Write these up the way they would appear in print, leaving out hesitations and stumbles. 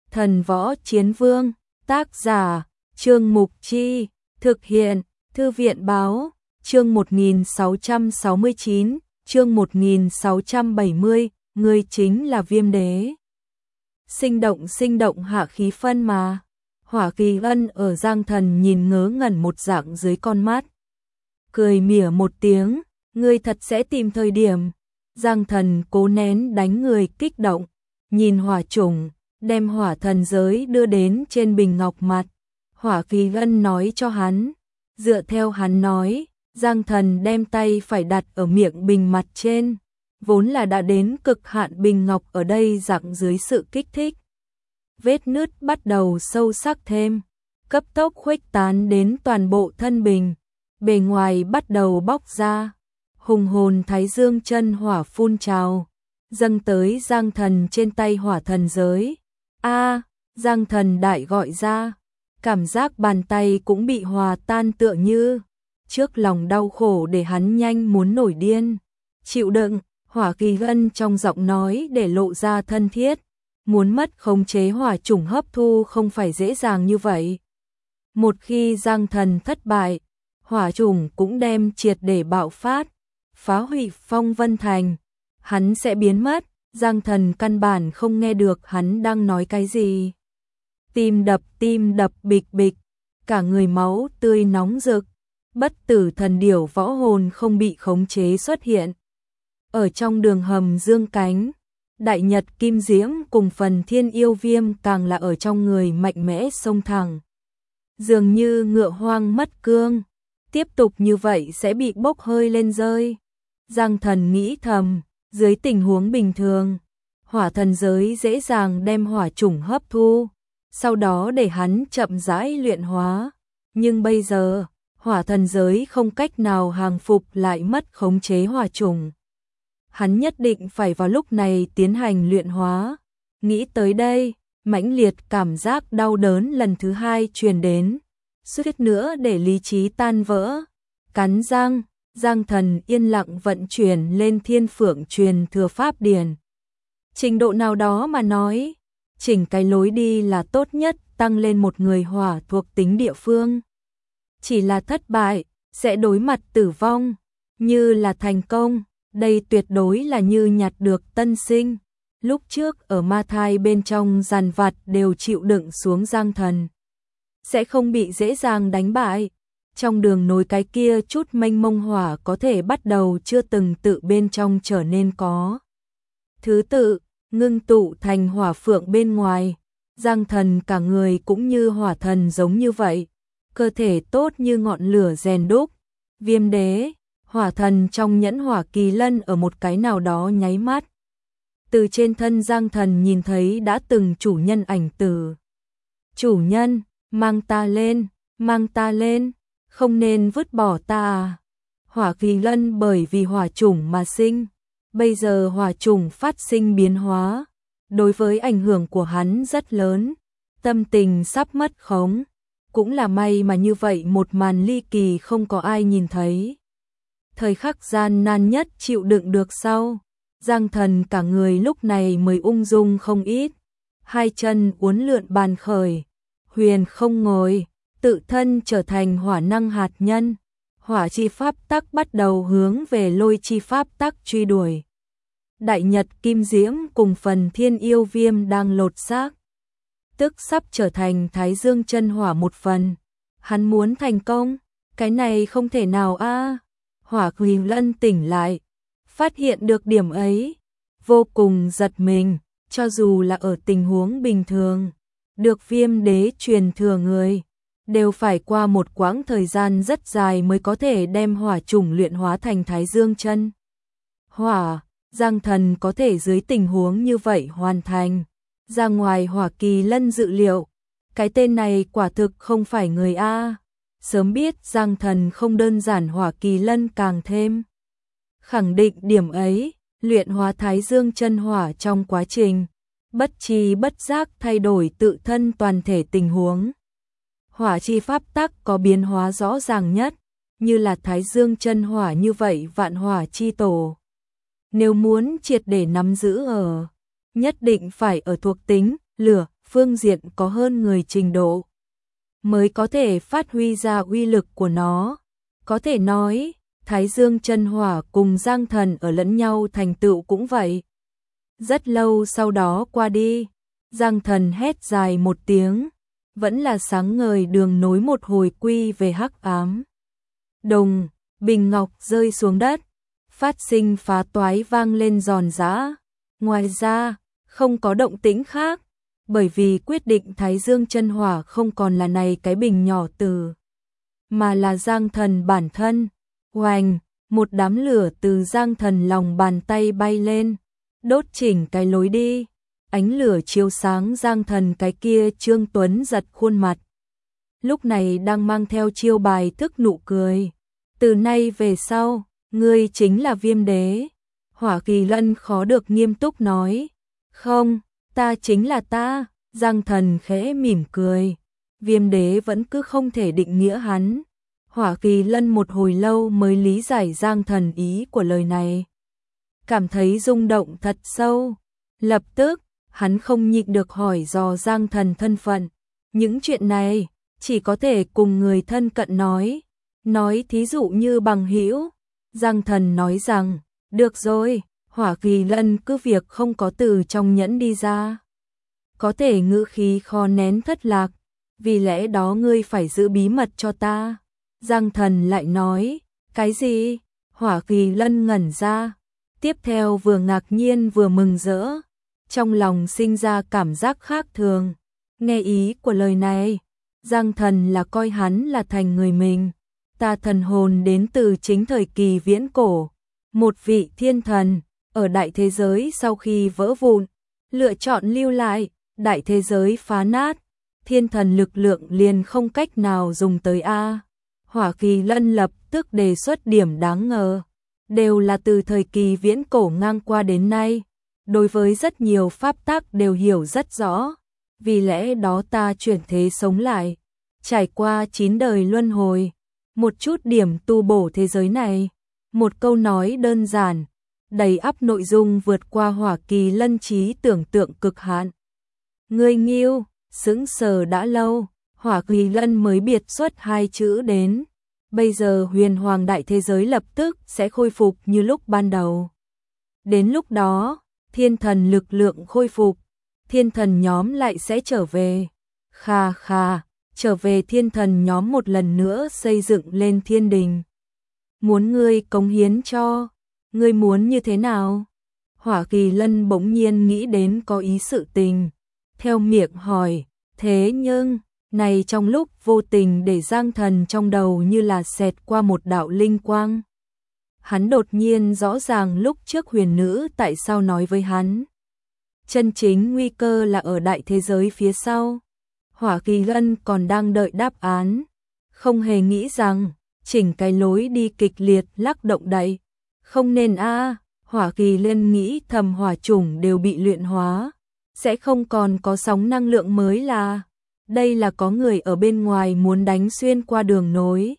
Thần võ chiến vương, tác giả, Trương Mục Chi, thực hiện, Thư viện báo, chương 1669, chương 1670, ngươi chính là Viêm Đế. Sinh động hạ khí phân mà. Hỏa Kỳ Ân ở Giang Thần nhìn ngớ ngẩn một dạng dưới con mắt. Cười mỉa một tiếng, ngươi thật sẽ tìm thời điểm. Giang Thần cố nén đánh người kích động, nhìn hỏa chủng, đem hỏa thần giới đưa đến trên bình ngọc mặt. Hỏa Kỳ Ân nói cho hắn, dựa theo hắn nói, Giang Thần đem tay phải đặt ở miệng bình mặt trên, vốn là đã đến cực hạn bình ngọc ở đây dạng dưới sự kích thích. Vết nứt bắt đầu sâu sắc thêm, cấp tốc khuếch tán đến toàn bộ thân bình, bề ngoài bắt đầu bóc ra, hùng hồn thái dương chân hỏa phun trào, dâng tới Giang Thần trên tay hỏa thần giới. A, Giang Thần đại gọi ra, cảm giác bàn tay cũng bị hòa tan tựa như, trước lòng đau khổ để hắn nhanh muốn nổi điên. Chịu đựng, Hỏa Kỳ Ân trong giọng nói để lộ ra thân thiết, muốn mất khống chế hỏa chủng hấp thu không phải dễ dàng như vậy. Một khi Giang Thần thất bại, hỏa chủng cũng đem triệt để bạo phát, phá hủy Phong Vân Thành, hắn sẽ biến mất. Giang Thần căn bản không nghe được hắn đang nói cái gì. Tim đập bịch bịch, cả người máu tươi nóng rực, bất tử thần điểu võ hồn không bị khống chế xuất hiện. Ở trong đường hầm dương cánh, đại nhật kim diễm cùng phần thiên yêu viêm càng là ở trong người mạnh mẽ xông thẳng. Dường như ngựa hoang mất cương, tiếp tục như vậy sẽ bị bốc hơi lên rơi. Giang Thần nghĩ thầm, dưới tình huống bình thường, hỏa thần giới dễ dàng đem hỏa chủng hấp thu, sau đó để hắn chậm rãi luyện hóa. Nhưng bây giờ, hỏa thần giới không cách nào hàng phục lại mất khống chế hỏa chủng. Hắn nhất định phải vào lúc này tiến hành luyện hóa. Nghĩ tới đây, mãnh liệt cảm giác đau đớn lần thứ hai truyền đến, suýt nữa để lý trí tan vỡ. Cắn răng, Giang Thần yên lặng vận chuyển lên Thiên Phượng truyền thừa pháp điển. Trình độ nào đó mà nói, chỉnh cái lối đi là tốt nhất tăng lên một người hỏa thuộc tính địa phương. Chỉ là thất bại, sẽ đối mặt tử vong, như là thành công, đây tuyệt đối là như nhặt được tân sinh. Lúc trước ở ma thai bên trong dằn vặt đều chịu đựng xuống Giang Thần, sẽ không bị dễ dàng đánh bại. Trong đường nối cái kia chút mênh mông hỏa có thể bắt đầu chưa từng tự bên trong trở nên có thứ tự, ngưng tụ thành hỏa phượng bên ngoài. Giang Thần cả người cũng như hỏa thần giống như vậy, cơ thể tốt như ngọn lửa rèn đúc. Viêm Đế, hỏa thần trong nhẫn hỏa kỳ lân ở một cái nào đó nháy mắt. Từ trên thân Giang Thần nhìn thấy đã từng chủ nhân ảnh tử. Chủ nhân, mang ta lên. Không nên vứt bỏ ta à. Hỏa kỳ lân bởi vì hỏa chủng mà sinh, bây giờ hỏa chủng phát sinh biến hóa, đối với ảnh hưởng của hắn rất lớn, tâm tình sắp mất khống. Cũng là may mà như vậy một màn ly kỳ không có ai nhìn thấy. Thời khắc gian nan nhất chịu đựng được sau, Giang Thần cả người lúc này mới ung dung không ít, hai chân uốn lượn bàn khởi, huyền không ngồi, tự thân trở thành hỏa năng hạt nhân, hỏa chi pháp tắc bắt đầu hướng về lôi chi pháp tắc truy đuổi. Đại nhật kim diễm cùng phần thiên yêu viêm đang lột xác, tức sắp trở thành thái dương chân hỏa một phần. Hắn muốn thành công, cái này không thể nào a. Hỏa Kỳ Lân tỉnh lại, phát hiện được điểm ấy, vô cùng giật mình, cho dù là ở tình huống bình thường, được Viêm Đế truyền thừa người đều phải qua một quãng thời gian rất dài mới có thể đem hỏa chủng luyện hóa thành thái dương chân hỏa. Giang Thần có thể dưới tình huống như vậy hoàn thành, ra ngoài Hỏa Kỳ Lân dự liệu. Cái tên này quả thực không phải người a. Sớm biết Giang Thần không đơn giản, Hỏa Kỳ Lân càng thêm khẳng định điểm ấy. Luyện hóa thái dương chân hỏa trong quá trình bất tri bất giác thay đổi tự thân toàn thể tình huống. Hỏa chi pháp tắc có biến hóa rõ ràng nhất, như là thái dương chân hỏa như vậy vạn hỏa chi tổ. Nếu muốn triệt để nắm giữ nhất định phải ở thuộc tính lửa, phương diện có hơn người trình độ, mới có thể phát huy ra uy lực của nó. Có thể nói, Thái Dương chân hỏa cùng Giang Thần ở lẫn nhau thành tựu cũng vậy. Rất lâu sau đó qua đi, Giang Thần hét dài một tiếng, vẫn là sáng ngời đường nối một hồi quy về hắc ám. Đùng, bình ngọc rơi xuống đất, phát sinh phá toái vang lên giòn giã. Ngoài ra, không có động tĩnh khác, bởi vì quyết định Thái Dương chân hỏa không còn là này cái bình nhỏ từ, mà là Giang Thần bản thân. Oành, một đám lửa từ Giang Thần lòng bàn tay bay lên, đốt chỉnh cái lối đi. Ánh lửa chiếu sáng Giang Thần cái kia Trương Tuấn giật khuôn mặt. Lúc này đang mang theo chiêu bài thức nụ cười. Từ nay về sau, ngươi chính là Viêm Đế. Hỏa Kỳ Lân khó được nghiêm túc nói. Không, ta chính là ta. Giang Thần khẽ mỉm cười. Viêm Đế vẫn cứ không thể định nghĩa hắn. Hỏa Kỳ Lân một hồi lâu mới lý giải Giang Thần ý của lời này. Cảm thấy rung động thật sâu. Lập tức, hắn không nhịn được hỏi dò Giang Thần thân phận. Những chuyện này, chỉ có thể cùng người thân cận nói. Nói thí dụ như bằng hữu. Giang Thần nói rằng, được rồi, Hỏa Kỳ Lân cứ việc không có từ trong nhẫn đi ra. Có thể ngữ khí khó nén thất lạc, vì lẽ đó ngươi phải giữ bí mật cho ta. Giang Thần lại nói, cái gì? Hỏa Kỳ Lân ngẩn ra, tiếp theo vừa ngạc nhiên vừa mừng rỡ, trong lòng sinh ra cảm giác khác thường. Nghe ý của lời này, Giang Thần là coi hắn là thành người mình. Ta thần hồn đến từ chính thời kỳ viễn cổ, một vị thiên thần, ở đại thế giới sau khi vỡ vụn, lựa chọn lưu lại, đại thế giới phá nát, thiên thần lực lượng liền không cách nào dùng tới a. Hỏa Kỳ Lân lập tức đề xuất điểm đáng ngờ, đều là từ thời kỳ viễn cổ ngang qua đến nay, đối với rất nhiều pháp tắc đều hiểu rất rõ, vì lẽ đó ta chuyển thế sống lại, trải qua 9 đời luân hồi, một chút điểm tu bổ thế giới này. Một câu nói đơn giản, đầy ắp nội dung vượt qua Hỏa Kỳ Lân trí tưởng tượng cực hạn. Ngươi Nghiêu, sững sờ đã lâu, Hỏa Kỳ Lân mới biệt xuất 2 chữ đến. Bây giờ huyền hoàng đại thế giới lập tức sẽ khôi phục như lúc ban đầu. Đến lúc đó, thiên thần lực lượng khôi phục, thiên thần nhóm lại sẽ trở về. Khà khà, trở về thiên thần nhóm một lần nữa xây dựng lên thiên đình. Muốn ngươi cống hiến cho, ngươi muốn như thế nào? Hỏa Kỳ Lân bỗng nhiên nghĩ đến có ý sự tình, theo miệng hỏi, thế nhưng, này trong lúc vô tình để Giang Thần trong đầu như là xẹt qua một đạo linh quang. Hắn đột nhiên rõ ràng lúc trước huyền nữ tại sao nói với hắn. Chân chính nguy cơ là ở đại thế giới phía sau. Hỏa Kỳ Lân còn đang đợi đáp án, không hề nghĩ rằng chỉnh cái lối đi kịch liệt lắc động đậy. Không nên a. Hỏa Kỳ Lân nghĩ thầm hỏa chủng đều bị luyện hóa, sẽ không còn có sóng năng lượng mới là. Đây là có người ở bên ngoài muốn đánh xuyên qua đường nối.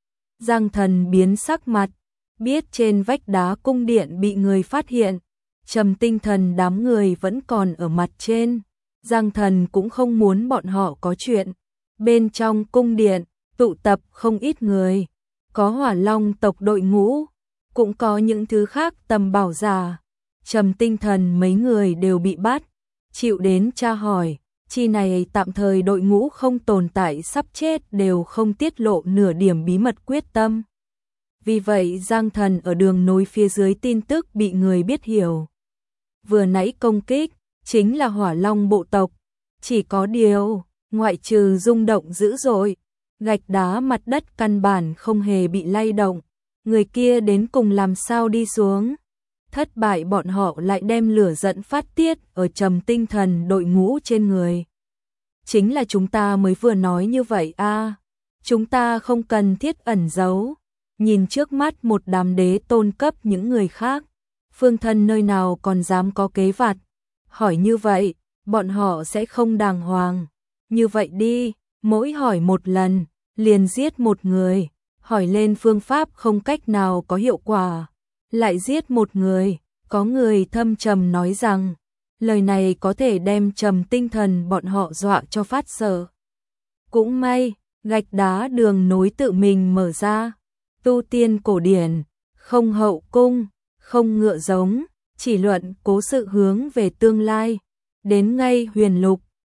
Giang Thần biến sắc mặt, biết trên vách đá cung điện bị người phát hiện, Trầm Tinh Thần đám người vẫn còn ở mặt trên. Giang Thần cũng không muốn bọn họ có chuyện. Bên trong cung điện, tụ tập không ít người, có Hỏa Long tộc đội ngũ, cũng có những thứ khác tầm bảo giả. Trầm Tinh Thần mấy người đều bị bắt, chịu đến tra hỏi. Chi này tạm thời đội ngũ không tồn tại sắp chết đều không tiết lộ nửa điểm bí mật quyết tâm. Vì vậy Giang Thần ở đường nối phía dưới tin tức bị người biết hiểu. Vừa nãy công kích, chính là Hỏa Long bộ tộc. Chỉ có điều, ngoại trừ rung động dữ dội, gạch đá mặt đất căn bản không hề bị lay động. Người kia đến cùng làm sao đi xuống. Thất bại bọn họ lại đem lửa giận phát tiết ở Trầm Tinh Thần đội ngũ trên người. Chính là chúng ta mới vừa nói như vậy a. Chúng ta không cần thiết ẩn giấu. Nhìn trước mắt một đám đế tôn cấp những người khác, phương thân nơi nào còn dám có kế vặt. Hỏi như vậy, bọn họ sẽ không đàng hoàng. Như vậy đi, mỗi hỏi một lần, liền giết một người. Hỏi lên phương pháp không cách nào có hiệu quả, lại giết một người. Có người thâm trầm nói rằng, lời này có thể đem trầm tinh thần bọn họ dọa cho phát sợ. Cũng may, gạch đá đường nối tự mình mở ra, tu tiên cổ điển, không hậu cung, không ngựa giống, chỉ luận cố sự hướng về tương lai, đến ngay huyền lục,